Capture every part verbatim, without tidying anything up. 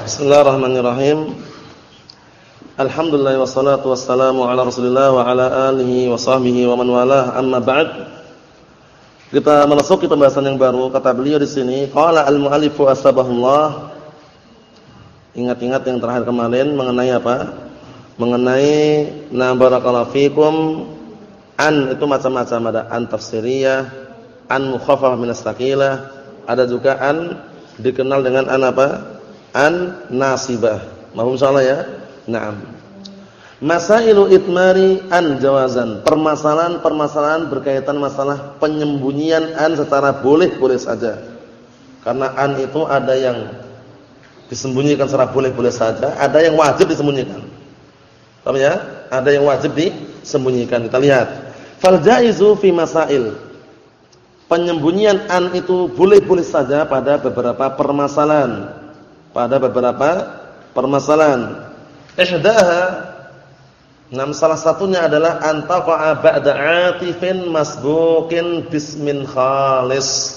Bismillahirrahmanirrahim. Alhamdulillah wassalatu wassalamu ala Rasulillah wa ala alihi wa sahbihi wa man walah. Amma ba'd. Kita memasuki pembahasan yang baru. Kata beliau di sini, qala al-mu'allifu asbahullah. Ingat-ingat yang terakhir kemarin mengenai apa? Mengenai na barakallahu fikum, an itu macam-macam, ada an tafsiriyah, an mukhaffafah min as-saqilah, ada juga an dikenal dengan an apa? An nasibah. Mahum insyaallah ya. Naam. Masailu itmari an jawazan. Permasalahan-permasalahan berkaitan masalah penyembunyian an secara boleh-boleh saja. Karena an itu ada yang disembunyikan secara boleh-boleh saja, ada yang wajib disembunyikan. Paham ya? Ada yang wajib disembunyikan. Kita lihat. Fal jaizu fi masail. Penyembunyian an itu boleh-boleh saja pada beberapa permasalahan. Pada beberapa permasalahan. Ihdaha, nam salah satunya adalah antaqa'a ba'da 'atifin masbuqin bismin khalis.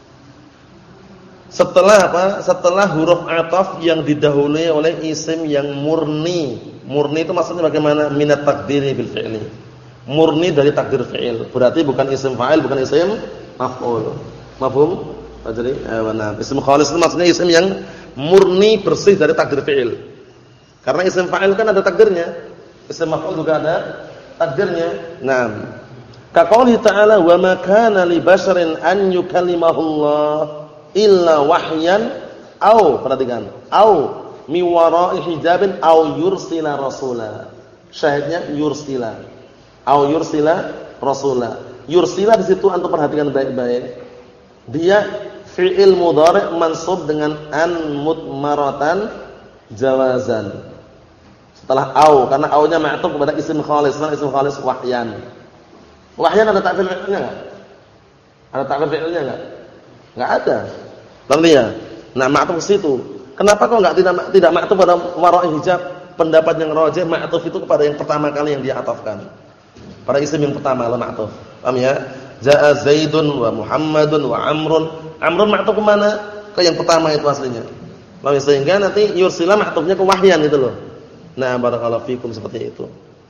Setelah apa? Setelah huruf 'athaf yang didahului oleh isim yang murni. Murni itu maksudnya bagaimana? Minat takdiri bil fi'li. Murni dari takdir fi'il. Berarti bukan isim fa'il, bukan isim maf'ul. Mafhum? Jadi, eh, isim khalis itu maksudnya isim yang murni bersih dari takdir fi'il. Karena isim fa'il kan ada takdirnya. Isim maf'ul juga ada takdirnya. Naam. Ka qouli ta'ala wa ma kana li basharin an yukallimahullah illa wahyan au, perhatikan, au mi wara'i hijabin au yursila rasula. Syahidnya yursila. Au yursila rasula. Yursila di situ antum perhatikan baik-baik. Dia fi'il mudhari' mansub dengan an mutmaratan jawazan. Setelah au, karena au-nya ma'tuf kepada isim khalis, karena isim khalis wahyan. Wahyan ada ta'fil fi'ilnya enggak? Ada ta'fil fi'ilnya enggak? Enggak ada. Paham ya? Nah, ma'tuf ke situ. Kenapa kok enggak tidak tidak ma'tuf pada wara'i hijab? Pendapat yang rajih ma'tuf itu kepada yang pertama kali yang diatafkan. Pada isim yang pertama la ma'tuf. Paham ya? Ja'a Zaidun wa Muhammadun wa Amrun. Amrun ma'tuf ke mana? Ke yang pertama itu aslinya. Lalu sehingga nanti yursila ma'tufnya ke wahyan itu loh. Nah, barakallahu fikum seperti itu.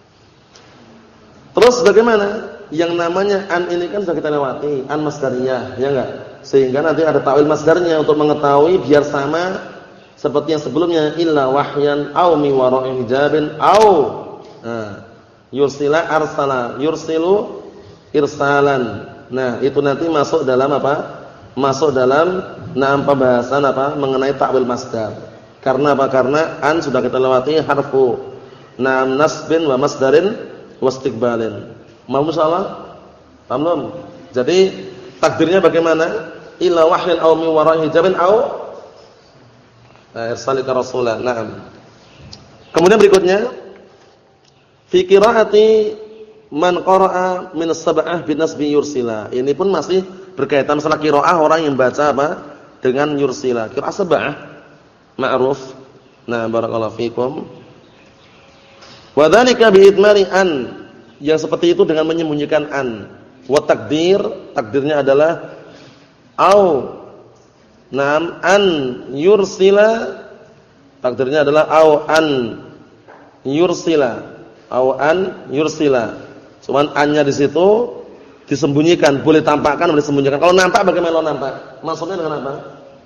Terus bagaimana? Yang namanya an ini kan sudah kita lewati, an masdariyah, ya enggak? Sehingga nanti ada ta'wil masdarnya untuk mengetahui biar sama seperti yang sebelumnya, illa wahyan au mi wara'i hijabin au. Nah, yursila arsala, yursilu irsalan. Nah, itu nanti masuk dalam apa? Masuk dalam nam pembahasan apa? Mengenai ta'wil masdar. Karena apa? Karena an sudah kita lewati harfu nam nasbin wa masdarin wastiqbalin. Mau insyaallah? Paham belum? Jadi takdirnya bagaimana? Illa wahyan aw min wara'i hijabin aw irsalika rasulan. Naam. Kemudian berikutnya fi qiraati man qara'a min as-sab'ah bin nasbi yursila. Ini pun masih berkaitan masalah qiraah orang yang baca apa? Dengan yursila. Qiraah sab'ah ma'ruf. Nah, barakallahu fikum. Wa dzalika bi idmari an. Yang seperti itu dengan menyembunyikan an. Wa takdir, takdirnya adalah au nam an yursila. Takdirnya adalah au an yursila. Au an yursila. Cuman an-nya di situ disembunyikan, boleh tampakkan, boleh sembunyikan. Kalau nampak bagaimana kalau nampak? Maksudnya dengan apa?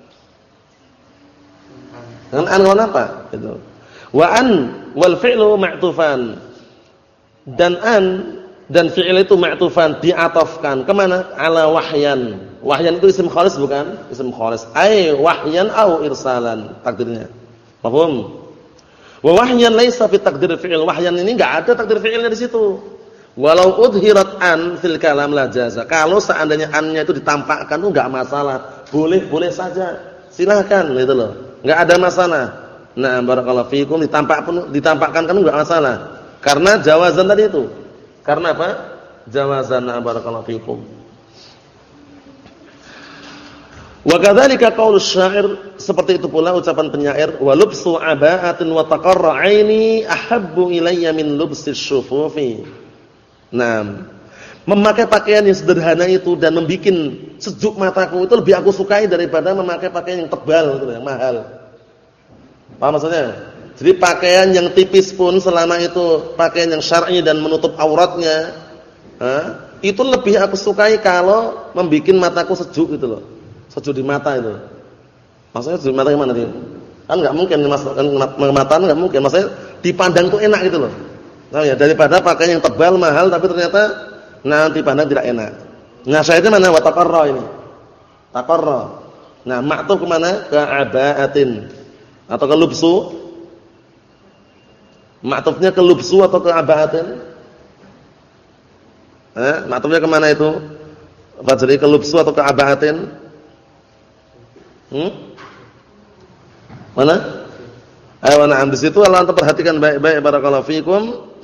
Dengan an kalau nampak gitu. Wa an wal fi'lu ma'tufan. Dan an dan fi'il itu ma'tufan, diatafkan ke mana? Ala wahyan. Wahyan itu isim khalis bukan? Isim khalis. Ai wahyan au irsalan takdirnya. Paham? Wa wahyan laisa fi takdir fi'il. Wahyan ini enggak ada takdir fi'ilnya di situ. Walau udhirat an fil kalam la jaza. Kalau seandainya an-nya itu ditampakkan itu enggak masalah. Boleh-boleh saja. Silakan gitu loh. Enggak ada masalah. Nah, barakallahu fikum, ditampak pun ditampakkan kan enggak masalah. Karena jawazan tadi itu. Karena apa? Jawazan, nah, barakallahu fikum. Wa kadzalika qaulus syair, seperti itu pula ucapan penyair, wa lubsu aba'atin wa taqarra 'aini ahabbu ilayya min lubsis syufufi. Nah, memakai pakaian yang sederhana itu dan membuat sejuk mataku itu lebih aku sukai daripada memakai pakaian yang tebal gitu, yang mahal. Paham maksudnya? Jadi pakaian yang tipis pun selama itu pakaian yang syar'i dan menutup auratnya, eh, itu lebih aku sukai kalau membikin mataku sejuk gitu loh. Sejuk di mata itu. Maksudnya sejuk di mata gimana dia? Kan enggak mungkin dimasukkan ke mata, enggak mungkin. Maksudnya dipandang tuh enak gitu loh. Nah ya, daripada pakaian yang tebal mahal tapi ternyata nanti dipandang tidak enak. Nah, syahidnya mana? Wa taqarra ini. Taqarra. Nah, ma'tuf kemana? Ke aba'atin atau ke lubsu? Ma'tufnya ke lubsu atau ke aba'atin? Eh, ma'tufnya kemana itu? Fajri ke lubsu atau ke aba'atin? Hmm? Mana? Ayo, na'am, di situ Allah antum perhatikan baik-baik, barakallahu fikum.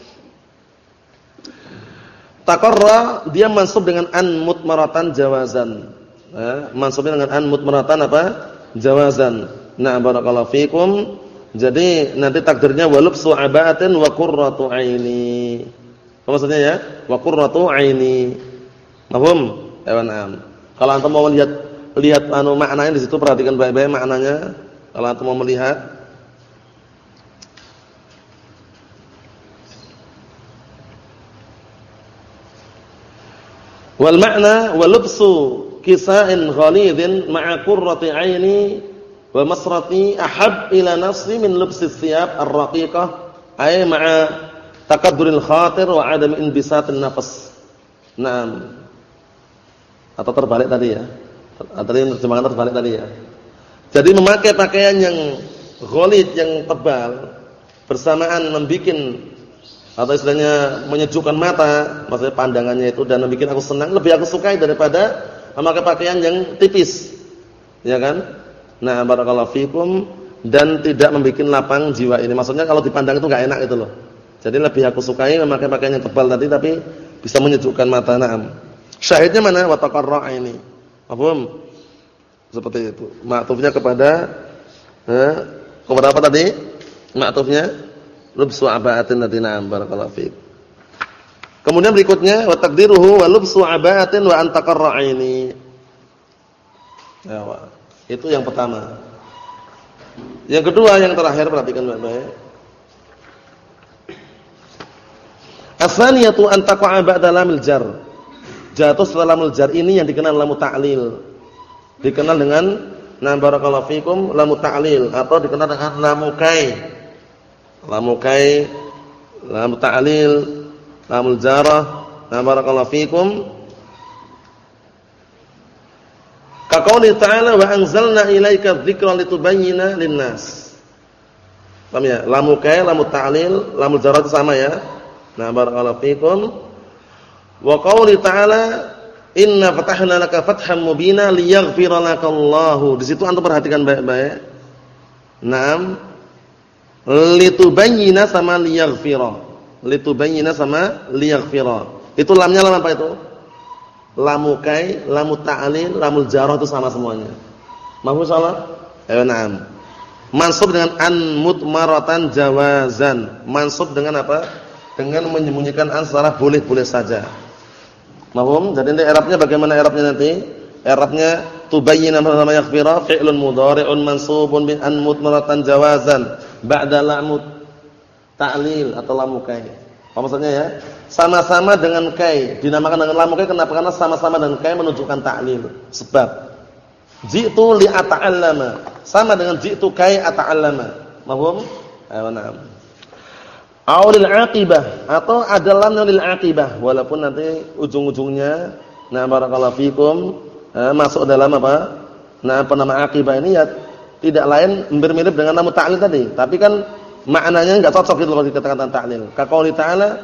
Taqarra dia mansub dengan an mutmaratan jawazan. Eh, mansubnya dengan an mutmaratan apa? Jawazan. Nah, barakallahu fikum. Jadi nanti takdirnya walubsu aba'atin wa qurratu aini. Apa maksudnya ya? Wa qurratu aini. Paham? Ayo, na'am. Kalau antum mau lihat lihat anu maknanya di situ perhatikan baik-baik maknanya. Kalau antum mau melihat wal makna walubsu kisa'in ghalidhin ma'a qurrati 'aini wa masrati ahab ila nafsi min lubsi thiyab ar-raqiqah ay ma'a taqadduril khatir wa 'adam inbisatin nafas. Naam. Atau terbalik tadi ya. Tadi terjemahan terbalik tadi ya. Jadi memakai pakaian yang ghalid, yang tebal bersamaan membikin atau istilahnya menyejukkan mata, maksudnya pandangannya itu dan membuat aku senang, lebih aku sukai daripada memakai pakaian yang tipis. Ya kan? Nah, barakallahu fikum, dan tidak membuat lapang jiwa ini. Maksudnya kalau dipandang itu enggak enak gitu loh. Jadi lebih aku sukai memakai pakaian yang tebal tadi tapi bisa menyejukkan mata. Naam. Syahidnya mana? Wa taqarra ini. Paham? Seperti itu. Ma'tufnya kepada eh, kepada apa tadi? Ma'tufnya lubsu aba'atin ladina barakallahu fiik. Kemudian berikutnya wa taqdiruhu wa lubsu aba'atin wa an taqarra aini. Ya, itu yang pertama. Yang kedua, yang terakhir perhatikan baik-baik. As-saniyatu an taqa'a ba'da lamil jar. Jatuh setelah lamul jar ini yang dikenal lamu ta'lil. Dikenal dengan na barakallahu fikum lamu ta'lil atau dikenal dengan lamu kai. Lamu kai, lamu ta'lil, lamul jarah. Na barakallahu fikum. Ka qouli ta'ala wa anzalna ilaika dzikra litubayyana lin-nas. Paham ya? Lamu kai, lamu ta'lil, lamul jarah itu sama ya. Na barakallahu fikum. Wa qouli ta'ala inna fatahna laka fatham mubina liyaghfira lakallahu. Di situ antum perhatikan baik-baik. Naam. Litubayyina sama liyaghfira. Litubayyina sama liyaghfira. Itu lamnya lam apa itu? Lamu kai, lamu ta'lil, lamul jarah itu sama semuanya. Mahfuz insyaallah? Ya, na'am. Mansub dengan an mutmaratan jawazan. Mansub dengan apa? Dengan menyembunyikan an secara boleh-boleh saja. Mahfum? Jadi nanti i'rabnya bagaimana i'rabnya nanti? I'rabnya tubayyina sama yaghfira fi'lun mudhari'un mansubun bi an mutmaratan jawazan ba'da lamut ta'lil atau lamu kai. Apa maksudnya ya? Sama-sama dengan kai. Dinamakan dengan lamu kai kenapa? Karena sama-sama dengan kai menunjukkan ta'lil. Sebab ji'tu li ata'allama. Sama dengan ji'tu kai ata'allama. Mahfum? Ayo, na'am. Aulil aqibah atau adalah lil aqibah walaupun nanti ujung-ujungnya nah barakallahu fikum eh, masuk dalam apa? Nah, apa nama aqibah ini ya tidak lain mirip-mirip dengan nama ta'lil tadi, tapi kan maknanya enggak cocok gitu kalau dikatakan ta'lil. Ka qouli ta'ala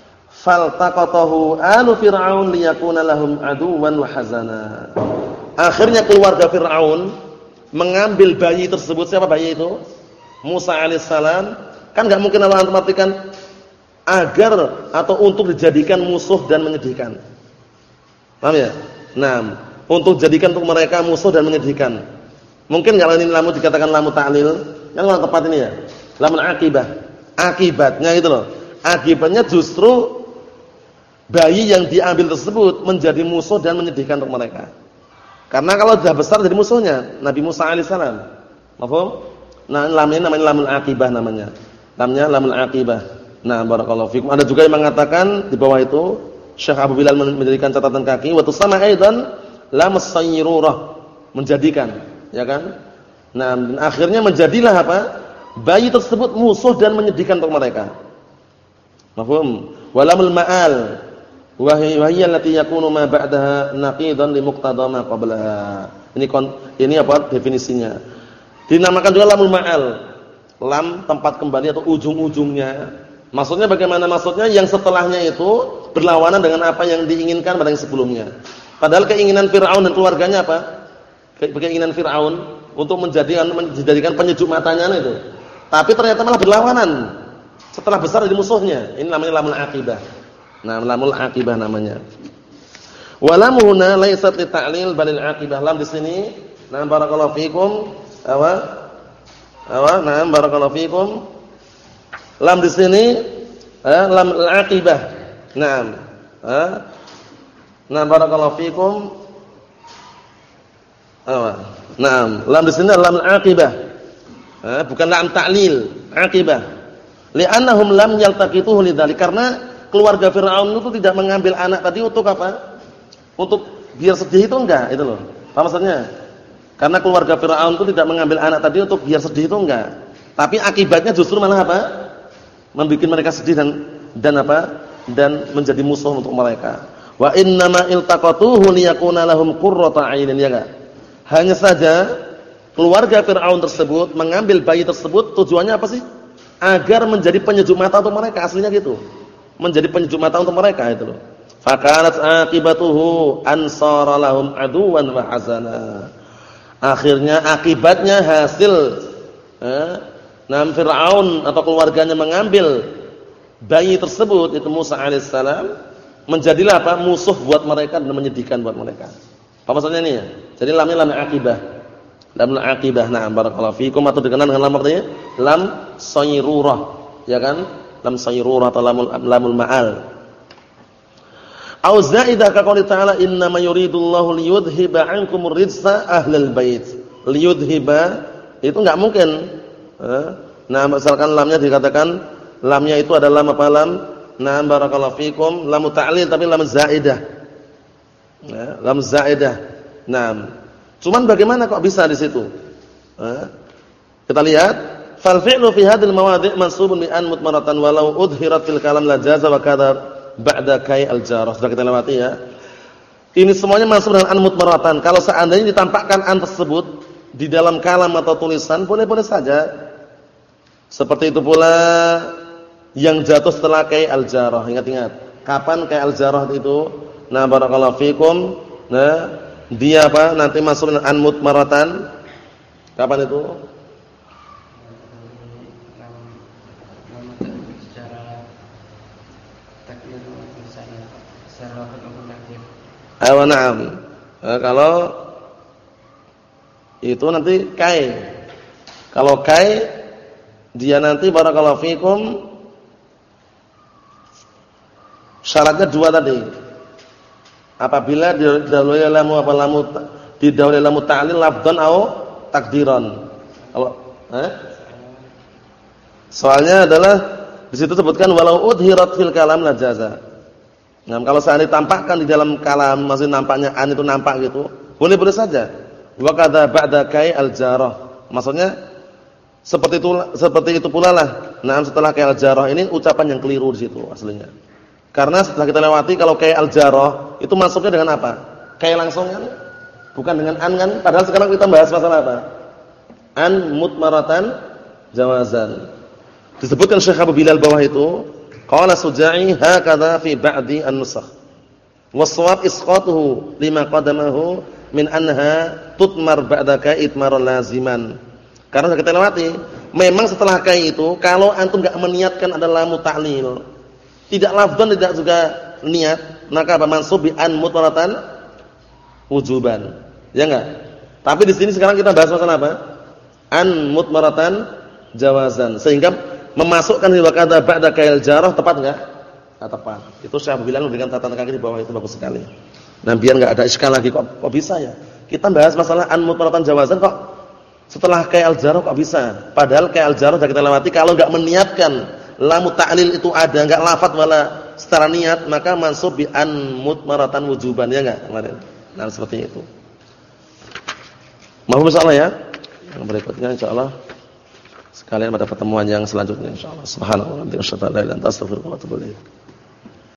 faltaqatahu alu fir'aun liyakuna lahum aduwan wa hazana. Akhirnya keluarga Firaun mengambil bayi tersebut. Siapa bayi itu? Musa alaihissalam. Kan enggak mungkin Allah antum artikan agar atau untuk dijadikan musuh dan menyedihkan. Paham ya? Nah, untuk jadikan untuk mereka musuh dan menyedihkan. Mungkin kalau ini lamu dikatakan lamu ta'lil, yang mana tepat ini ya? Lamun akibah. Akibatnya itu loh. Akibatnya justru bayi yang diambil tersebut menjadi musuh dan menyedihkan untuk mereka. Karena kalau sudah besar jadi musuhnya Nabi Musa alaihissalam. Paham? Nah, lam ini namanya lamul aqibah namanya. Lamnya lamul aqibah. Nah, barakallahu fikum. Ada juga yang mengatakan di bawah itu Syekh Abu Bilal mendirikan catatan kaki wa tusama aidan lamus sayyirurah, menjadikan, ya kan? Nah, dan akhirnya menjadilah apa? Bayi tersebut musuh dan menyedihkan untuk mereka. Mafhum? Walamul ma'al wa hiya allati yakunu ma ba'daha naqidan li muqtada ma qablaha. Ini ini apa definisinya? Dinamakan juga lamul ma'al. Lam tempat kembali atau ujung-ujungnya. Maksudnya bagaimana? Maksudnya yang setelahnya itu berlawanan dengan apa yang diinginkan pada yang sebelumnya. Padahal keinginan Fir'aun dan keluarganya apa? Keinginan Fir'aun untuk menjadikan menjadikan penyejuk matanya itu. Tapi ternyata malah berlawanan. Setelah besar jadi musuhnya. Ini namanya lamul aqibah. Nah, lamul aqibah namanya. Walam huna laysat li ta'lil balil aqibah. Lam di sini, nah barakallahu fikum, apa? Apa? Nah, barakallahu fikum. Lam di sini, eh, lam al-aqibah. Naam. Eh? Nah, barakallahu fikum. Apa? Naam, lam di sini lam al-aqibah. Eh, bukan lam ta'lil, aqibah. Li'annahum lam yaltaqituhu lidzalik, karena keluarga Firaun itu tidak mengambil anak tadi untuk apa? Untuk biar sedih itu enggak, itu loh. Apa maksudnya? Karena keluarga Firaun itu tidak mengambil anak tadi untuk biar sedih itu enggak. Tapi akibatnya justru malah apa? Membikin mereka sedih dan dan apa? Dan menjadi musuh untuk mereka. Wa innama iltaqatuhu liyakuna lahum qurrata 'ainin, ya enggak? Hanya saja keluarga Fir'aun tersebut mengambil bayi tersebut tujuannya apa sih? Agar menjadi penyejuk mata untuk mereka, aslinya gitu. Menjadi penyejuk mata untuk mereka itu loh. Fakanat aqibatuhu ansara lahum aduwan wa hazana. Akhirnya akibatnya hasil eh, nam Fir'aun atau keluarganya mengambil bayi tersebut itu Musa alaihissalam, menjadilah apa? Musuh buat mereka dan menyedihkan buat mereka. Apa maksudnya ini ya? Jadi lamnya lam aqibah. Lam aqibah. Na'am barakallahu fikum, atau dikenal dengan lam artinya lam sayrurah, ya kan? Lam sayrurah atau lamul lamul ma'al. Au zaidah ka qouli ta'ala innama yuridullahu liyudhiba 'ankumur rijsa ahlal bait. Liyudhiba itu enggak mungkin. Nah, misalkan lamnya dikatakan lamnya itu adalah lam apa lam? Na'am barakallahu fikum, lam ta'lil tapi lam zaidah. Ya, lam zaidah. Nah, cuman bagaimana kok bisa di situ? Eh, kita lihat, fal fi'lu fi hadhil mawadhi' mansubun bi an mutmaratan walau udhirat fil kalam la jaza wa kadza ba'da kai al jarah. Sudah kita lewati ya. Ini semuanya mansub dengan an mutmaratan. Kalau seandainya ditampakkan an tersebut di dalam kalam atau tulisan, boleh-boleh saja. Seperti itu pula yang jatuh setelah kai al jarah. Ingat-ingat. Kapan kai al jarah itu? Nah, barakallahu fikum. Nah, dia apa? Nanti masuk an mutmaratan. Kapan itu? Ayo na'am. Nah, kalau itu nanti kai. Kalau kai dia nanti barakallahu fikum syaratnya dua tadi. Apabila didahului lamu apa lamu didahului lamu ta'lil lafdhan au takdiran. Kalau eh? Soalnya adalah di situ sebutkan walau udhirat fil kalam la jaza. Nah, kalau seandainya ditampakkan di dalam kalam, masih nampaknya an itu nampak gitu, boleh-boleh saja. Wa kadza ba'da kai al-jarah. Maksudnya seperti itu seperti itu pula lah. Nah, setelah kai al-jarah ini ucapan yang keliru di situ aslinya. Karena setelah kita lewati kalau kai al-jarah itu masuknya dengan apa? Kai langsung kan? Bukan dengan an kan? Padahal sekarang kita bahas masalah apa? An mutmaratan jawazan. Disebutkan Syekh Abu Bilal bawah itu, qala Suja'i hakadha fi ba'di an-nusakh. Was-shawab isqatuhu lima qadamahu min anha tutmar ba'da kai itmaran laziman. Karena kita lewati, memang setelah kai itu kalau antum enggak meniatkan ada lamu ta'lil, tidak lafdzan tidak juga niat, maka apa mansub bi an mutmaratan wujuban. Ya enggak? Tapi di sini sekarang kita bahas masalah apa? An mutmaratan jawazan. Sehingga memasukkan wa kadza ba'da kail jarah tepat enggak? Nah, tepat. Itu Syekh Bilal memberikan catatan kaki di bawah itu bagus sekali. Nah, biar enggak ada iskal lagi kok kok bisa ya? Kita bahas masalah an mutmaratan jawazan kok Setelah kayak al-jarh kok bisa? Padahal kayak al-jarh sudah kita lewati kalau enggak meniatkan lam ta'lil itu ada, enggak lafaz wala secara niat, maka mansub bi an mutmaratan wujuban, ya enggak kemarin. Nah, seperti itu. Mohon insyaallah ya. Yang berikutnya insyaallah sekalian pada pertemuan yang selanjutnya insyaallah. Subhanallah wa bihamdihi asyhadu an la ilaha illa anta astaghfiruka wa atubu ilaik.